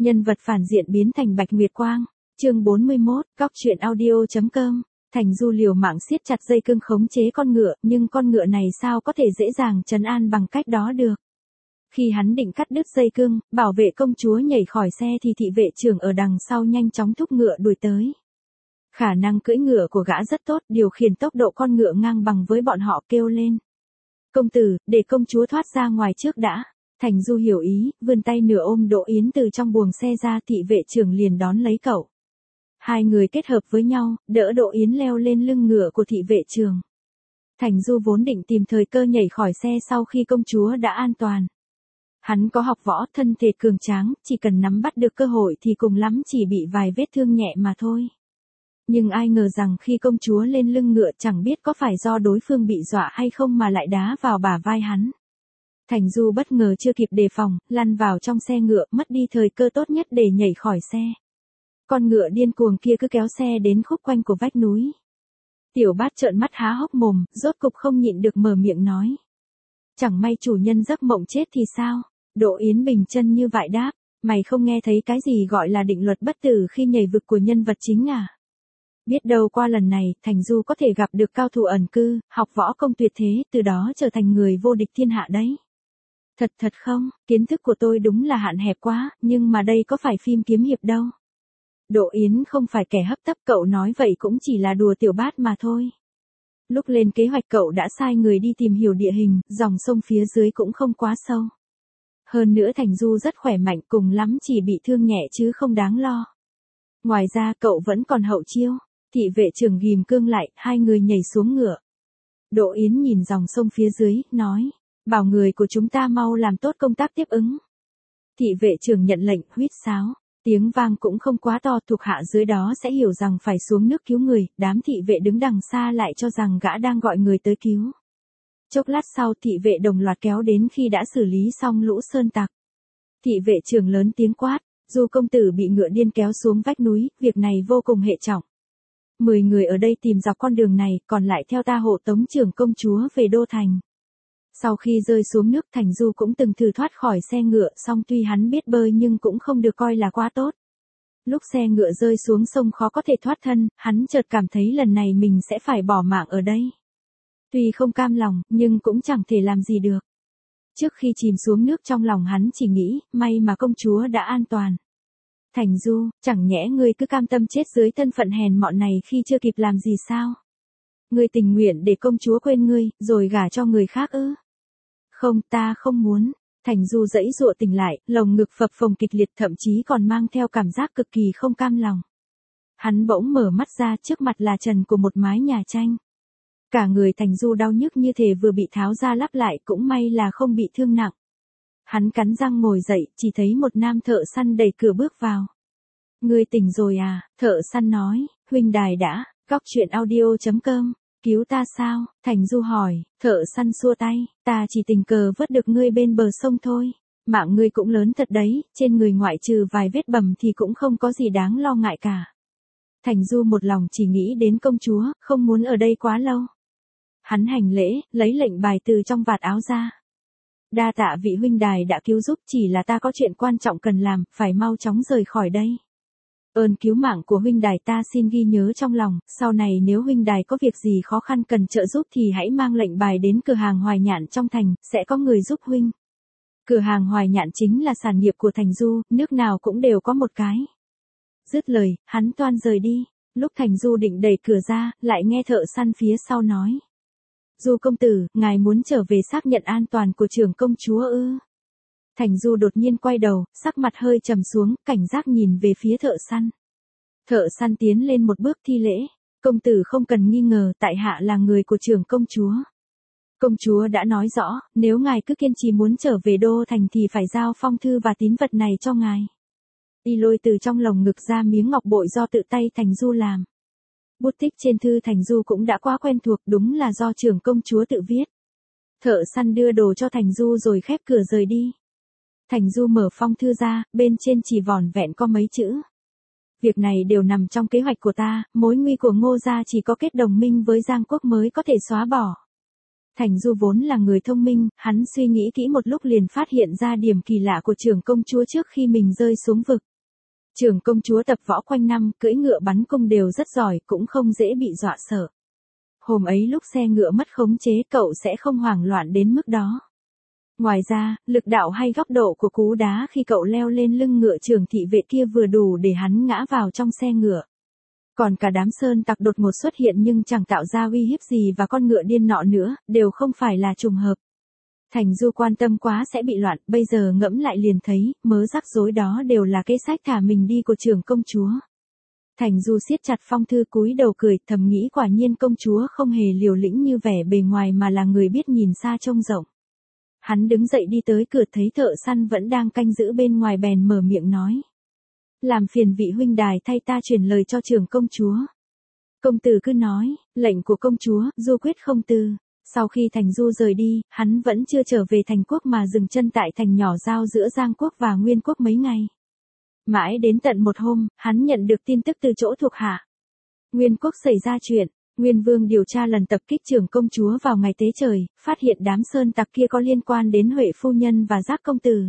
Nhân vật phản diện biến thành Bạch Nguyệt Quang. Chương 41, Cóc truyện audio.com. Thành Du liều mạng siết chặt dây cương khống chế con ngựa, nhưng con ngựa này sao có thể dễ dàng trấn an bằng cách đó được. Khi hắn định cắt đứt dây cương, bảo vệ công chúa nhảy khỏi xe thì thị vệ trưởng ở đằng sau nhanh chóng thúc ngựa đuổi tới. Khả năng cưỡi ngựa của gã rất tốt, điều khiển tốc độ con ngựa ngang bằng với bọn họ, kêu lên: "Công tử, để công chúa thoát ra ngoài trước đã." Thành Du hiểu ý, vươn tay nửa ôm Đỗ Yến từ trong buồng xe ra, thị vệ trưởng liền đón lấy cậu. Hai người kết hợp với nhau, đỡ Đỗ Yến leo lên lưng ngựa của thị vệ trưởng. Thành Du vốn định tìm thời cơ nhảy khỏi xe sau khi công chúa đã an toàn. Hắn có học võ, thân thể cường tráng, chỉ cần nắm bắt được cơ hội thì cùng lắm chỉ bị vài vết thương nhẹ mà thôi. Nhưng ai ngờ rằng khi công chúa lên lưng ngựa, chẳng biết có phải do đối phương bị dọa hay không mà lại đá vào bả vai hắn. Thành Du bất ngờ chưa kịp đề phòng, lăn vào trong xe ngựa, mất đi thời cơ tốt nhất để nhảy khỏi xe. Con ngựa điên cuồng kia cứ kéo xe đến khúc quanh của vách núi. Tiểu Bát trợn mắt há hốc mồm, rốt cục không nhịn được mở miệng nói: "Chẳng may chủ nhân giấc mộng chết thì sao?" Đỗ Yến bình chân như vậy đáp: "Mày không nghe thấy cái gì gọi là định luật bất tử khi nhảy vực của nhân vật chính à? Biết đâu qua lần này, Thành Du có thể gặp được cao thủ ẩn cư, học võ công tuyệt thế, từ đó trở thành người vô địch thiên hạ đấy." Thật không, kiến thức của tôi đúng là hạn hẹp quá, nhưng mà đây có phải phim kiếm hiệp đâu." Đỗ Yến không phải kẻ hấp tấp, cậu nói vậy cũng chỉ là đùa Tiểu Bát mà thôi. Lúc lên kế hoạch cậu đã sai người đi tìm hiểu địa hình, dòng sông phía dưới cũng không quá sâu. Hơn nữa Thành Du rất khỏe mạnh, cùng lắm chỉ bị thương nhẹ chứ không đáng lo. Ngoài ra cậu vẫn còn hậu chiêu. Thị vệ trưởng ghim cương lại, hai người nhảy xuống ngựa. Đỗ Yến nhìn dòng sông phía dưới, nói: "Bảo người của chúng ta mau làm tốt công tác tiếp ứng." Thị vệ trưởng nhận lệnh, huýt sáo. Tiếng vang cũng không quá to, thuộc hạ dưới đó sẽ hiểu rằng phải xuống nước cứu người, đám thị vệ đứng đằng xa lại cho rằng gã đang gọi người tới cứu. Chốc lát sau, thị vệ đồng loạt kéo đến khi đã xử lý xong lũ sơn tặc. Thị vệ trưởng lớn tiếng quát: "Du công tử bị ngựa điên kéo xuống vách núi, việc này vô cùng hệ trọng. 10 người ở đây tìm dọc con đường này, còn lại theo ta hộ tống trưởng công chúa về đô thành." Sau khi rơi xuống nước, Thành Du cũng từng thử thoát khỏi xe ngựa, song tuy hắn biết bơi nhưng cũng không được coi là quá tốt. Lúc xe ngựa rơi xuống sông khó có thể thoát thân, hắn chợt cảm thấy lần này mình sẽ phải bỏ mạng ở đây. Tuy không cam lòng, nhưng cũng chẳng thể làm gì được. Trước khi chìm xuống nước, trong lòng hắn chỉ nghĩ, may mà công chúa đã an toàn. "Thành Du, chẳng nhẽ ngươi cứ cam tâm chết dưới thân phận hèn mọn này khi chưa kịp làm gì sao? Ngươi tình nguyện để công chúa quên ngươi, rồi gả cho người khác ư?" "Không, ta không muốn." Thành Du giãy giụa tỉnh lại, lồng ngực phập phồng kịch liệt, thậm chí còn mang theo cảm giác cực kỳ không cam lòng. Hắn bỗng mở mắt ra, trước mặt là trần của một mái nhà tranh. Cả người Thành Du đau nhức như thể vừa bị tháo ra lắp lại, cũng may là không bị thương nặng. Hắn cắn răng ngồi dậy, chỉ thấy một nam thợ săn đẩy cửa bước vào. "Ngươi tỉnh rồi à?" Thợ săn nói. "Huynh đài đã." Cóc truyện audio.com. "Cứu ta sao?" Thành Du hỏi. Thợ săn xua tay: "Ta chỉ tình cờ vớt được ngươi bên bờ sông thôi. Mạng ngươi cũng lớn thật đấy, trên người ngoại trừ vài vết bầm thì cũng không có gì đáng lo ngại cả." Thành Du một lòng chỉ nghĩ đến công chúa, không muốn ở đây quá lâu. Hắn hành lễ, lấy lệnh bài từ trong vạt áo ra. "Đa tạ vị huynh đài đã cứu giúp, chỉ là ta có chuyện quan trọng cần làm, phải mau chóng rời khỏi đây. Ơn cứu mạng của huynh đài ta xin ghi nhớ trong lòng, sau này nếu huynh đài có việc gì khó khăn cần trợ giúp thì hãy mang lệnh bài đến cửa hàng Hoài Nhạn trong thành, sẽ có người giúp huynh." Cửa hàng Hoài Nhạn chính là sản nghiệp của Thành Du, nước nào cũng đều có một cái. Dứt lời, hắn toan rời đi. Lúc Thành Du định đẩy cửa ra, lại nghe thợ săn phía sau nói: "Du công tử, ngài muốn trở về xác nhận an toàn của trưởng công chúa ư?" Thành Du đột nhiên quay đầu, sắc mặt hơi trầm xuống, cảnh giác nhìn về phía thợ săn. Thợ săn tiến lên một bước thi lễ: "Công tử không cần nghi ngờ, tại hạ là người của trưởng công chúa. Công chúa đã nói rõ, nếu ngài cứ kiên trì muốn trở về đô thành thì phải giao phong thư và tín vật này cho ngài." Y lôi từ trong lồng ngực ra miếng ngọc bội do tự tay Thành Du làm. Bút tích trên thư Thành Du cũng đã quá quen thuộc, đúng là do trưởng công chúa tự viết. Thợ săn đưa đồ cho Thành Du rồi khép cửa rời đi. Thành Du mở phong thư ra, bên trên chỉ vỏn vẹn có mấy chữ: "Việc này đều nằm trong kế hoạch của ta, mối nguy của Ngô gia chỉ có kết đồng minh với Giang Quốc mới có thể xóa bỏ." Thành Du vốn là người thông minh, hắn suy nghĩ kỹ một lúc liền phát hiện ra điểm kỳ lạ của trưởng công chúa trước khi mình rơi xuống vực. Trưởng công chúa tập võ quanh năm, cưỡi ngựa bắn cung đều rất giỏi, cũng không dễ bị dọa sợ. Hôm ấy lúc xe ngựa mất khống chế cậu sẽ không hoảng loạn đến mức đó. Ngoài ra, lực đạo hay góc độ của cú đá khi cậu leo lên lưng ngựa trưởng thị vệ kia vừa đủ để hắn ngã vào trong xe ngựa. Còn cả đám sơn tặc đột ngột xuất hiện nhưng chẳng tạo ra uy hiếp gì và con ngựa điên nọ nữa, đều không phải là trùng hợp. Thành Du quan tâm quá sẽ bị loạn, bây giờ ngẫm lại liền thấy, mớ rắc rối đó đều là kế sách thả mình đi của trưởng công chúa. Thành Du siết chặt phong thư cúi đầu cười, thầm nghĩ quả nhiên công chúa không hề liều lĩnh như vẻ bề ngoài mà là người biết nhìn xa trông rộng. Hắn đứng dậy đi tới cửa thấy thợ săn vẫn đang canh giữ bên ngoài bèn mở miệng nói. Làm phiền vị huynh đài thay ta truyền lời cho trưởng công chúa. Công tử cứ nói, lệnh của công chúa, Du quyết không từ. Sau khi Thành Du rời đi, hắn vẫn chưa trở về thành quốc mà dừng chân tại thành nhỏ giao giữa Giang quốc và Nguyên quốc mấy ngày. Mãi đến tận một hôm, hắn nhận được tin tức từ chỗ thuộc hạ. Nguyên quốc xảy ra chuyện, Nguyên vương điều tra lần tập kích trưởng công chúa vào ngày tế trời, phát hiện đám sơn tặc kia có liên quan đến Huệ phu nhân và Giác công tử.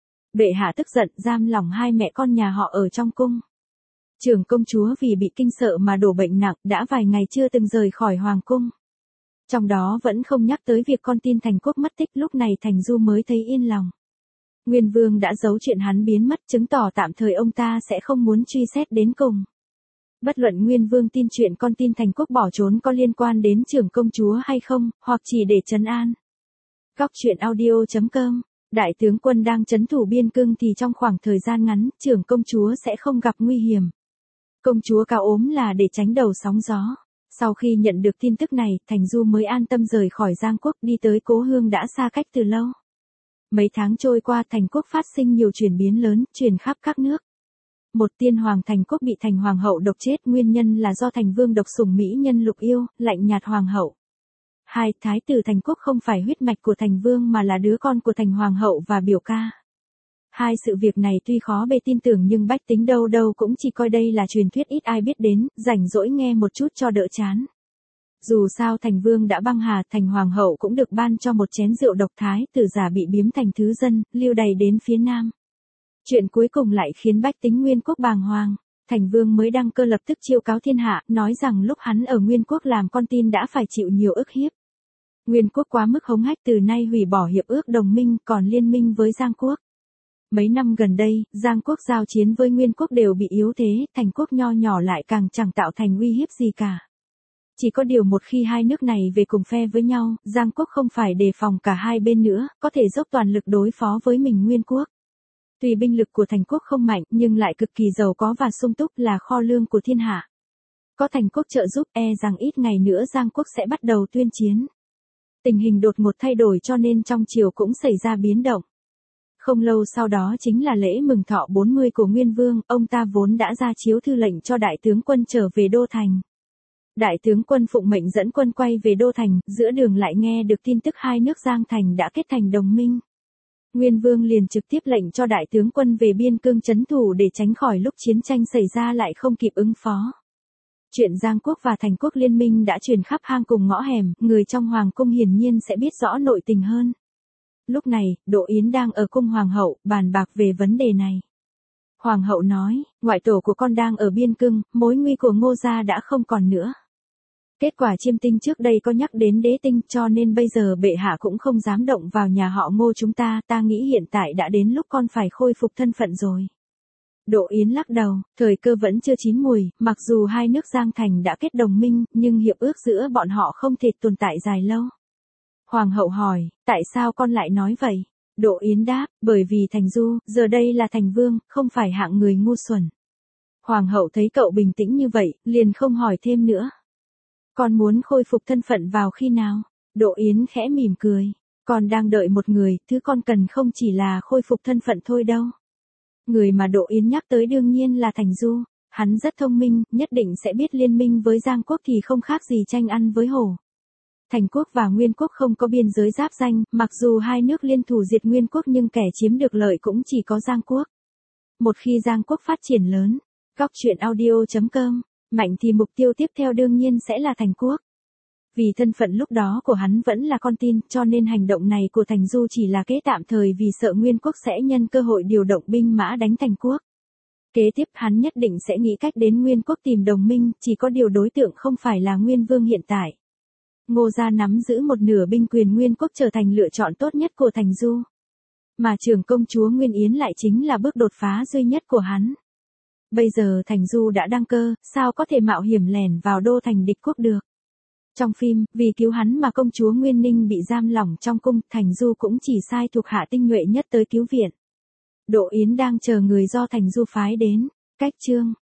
Bệ hạ tức giận giam lỏng hai mẹ con nhà họ ở trong cung. Trưởng công chúa vì bị kinh sợ mà đổ bệnh nặng, đã vài ngày chưa từng rời khỏi hoàng cung. Trong đó vẫn không nhắc tới việc con tin Thành quốc mất tích, lúc này Thành Du mới thấy yên lòng. Nguyên vương đã giấu chuyện hắn biến mất, chứng tỏ tạm thời ông ta sẽ không muốn truy xét đến cùng. Bất luận Nguyên vương tin chuyện con tin Thành quốc bỏ trốn có liên quan đến trưởng công chúa hay không, hoặc chỉ để trấn an. Góc truyện audio.com. Đại tướng quân đang trấn thủ biên cương thì trong khoảng thời gian ngắn, trưởng công chúa sẽ không gặp nguy hiểm. Công chúa cao ốm là để tránh đầu sóng gió. Sau khi nhận được tin tức này, Thành Du mới an tâm rời khỏi Giang quốc đi tới cố hương đã xa cách từ lâu. Mấy tháng trôi qua Thành quốc phát sinh nhiều chuyển biến lớn, truyền khắp các nước. Một tiên hoàng Thành quốc bị Thành hoàng hậu độc chết, nguyên nhân là do Thành vương độc sủng mỹ nhân Lục Yêu, lạnh nhạt hoàng hậu. Hai, thái tử Thành quốc không phải huyết mạch của Thành vương mà là đứa con của Thành hoàng hậu và biểu ca. Hai sự việc này tuy khó bề tin tưởng nhưng bách tính đâu đâu cũng chỉ coi đây là truyền thuyết ít ai biết đến, rảnh rỗi nghe một chút cho đỡ chán. Dù sao Thành vương đã băng hà, Thành hoàng hậu cũng được ban cho một chén rượu độc, thái tử giả bị biếm thành thứ dân, lưu đày đến phía nam. Chuyện cuối cùng lại khiến bách tính Nguyên quốc bàng hoàng. Thành vương mới đăng cơ lập tức chiêu cáo thiên hạ, nói rằng lúc hắn ở Nguyên quốc làm con tin đã phải chịu nhiều ức hiếp. Nguyên quốc quá mức hống hách, từ nay hủy bỏ hiệp ước đồng minh, còn liên minh với Giang quốc. Mấy năm gần đây, Giang quốc giao chiến với Nguyên quốc đều bị yếu thế, Thành quốc nho nhỏ lại càng chẳng tạo thành uy hiếp gì cả. Chỉ có điều một khi hai nước này về cùng phe với nhau, Giang quốc không phải đề phòng cả hai bên nữa, có thể dốc toàn lực đối phó với mình Nguyên quốc. Tuy binh lực của Thành quốc không mạnh nhưng lại cực kỳ giàu có và sung túc, là kho lương của thiên hạ. Có Thành quốc trợ giúp, rằng ít ngày nữa Giang quốc sẽ bắt đầu tuyên chiến. Tình hình đột ngột thay đổi cho nên trong triều cũng xảy ra biến động. Không lâu sau đó chính là lễ mừng thọ 40 của Nguyên vương, ông ta vốn đã ra chiếu thư lệnh cho đại tướng quân trở về đô thành. Đại tướng quân phụng mệnh dẫn quân quay về đô thành, giữa đường lại nghe được tin tức hai nước Giang Thành đã kết thành đồng minh. Nguyên vương liền trực tiếp lệnh cho đại tướng quân về biên cương trấn thủ để tránh khỏi lúc chiến tranh xảy ra lại không kịp ứng phó. Chuyện Giang quốc và Thành quốc liên minh đã truyền khắp hang cùng ngõ hẻm, người trong hoàng cung hiển nhiên sẽ biết rõ nội tình hơn. Lúc này, Đỗ Yến đang ở cung hoàng hậu, bàn bạc về vấn đề này. Hoàng hậu nói, ngoại tổ của con đang ở biên cương, mối nguy của Ngô gia đã không còn nữa. Kết quả Chiêm Tinh trước đây có nhắc đến Đế Tinh, cho nên bây giờ bệ hạ cũng không dám động vào nhà họ Ngô chúng ta nghĩ hiện tại đã đến lúc con phải khôi phục thân phận rồi. Đỗ Yến lắc đầu, thời cơ vẫn chưa chín mùi, mặc dù hai nước Giang Thành đã kết đồng minh, nhưng hiệp ước giữa bọn họ không thể tồn tại dài lâu. Hoàng hậu hỏi, tại sao con lại nói vậy? Đỗ Yến đáp, bởi vì Thành Du, giờ đây là Thành vương, không phải hạng người ngu xuẩn. Hoàng hậu thấy cậu bình tĩnh như vậy, liền không hỏi thêm nữa. Con muốn khôi phục thân phận vào khi nào? Đỗ Yến khẽ mỉm cười. Con đang đợi một người, thứ con cần không chỉ là khôi phục thân phận thôi đâu. Người mà Đỗ Yến nhắc tới đương nhiên là Thành Du. Hắn rất thông minh, nhất định sẽ biết liên minh với Giang quốc thì không khác gì tranh ăn với hổ. Thành quốc và Nguyên quốc không có biên giới giáp ranh, mặc dù hai nước liên thủ diệt Nguyên quốc nhưng kẻ chiếm được lợi cũng chỉ có Giang quốc. Một khi Giang quốc phát triển lớn, góc truyện audio.com, mạnh thì mục tiêu tiếp theo đương nhiên sẽ là Thành quốc. Vì thân phận lúc đó của hắn vẫn là con tin, cho nên hành động này của Thành Du chỉ là kế tạm thời vì sợ Nguyên quốc sẽ nhân cơ hội điều động binh mã đánh Thành quốc. Kế tiếp hắn nhất định sẽ nghĩ cách đến Nguyên quốc tìm đồng minh, chỉ có điều đối tượng không phải là Nguyên vương hiện tại. Ngô gia nắm giữ một nửa binh quyền Nguyên quốc trở thành lựa chọn tốt nhất của Thành Du. Mà trưởng công chúa Nguyên Yến lại chính là bước đột phá duy nhất của hắn. Bây giờ Thành Du đã đăng cơ, sao có thể mạo hiểm lẻn vào đô thành địch quốc được. Trong phim, vì cứu hắn mà công chúa Nguyên Ninh bị giam lỏng trong cung, Thành Du cũng chỉ sai thuộc hạ tinh nhuệ nhất tới cứu viện. Đỗ Yến đang chờ người do Thành Du phái đến. Cách chương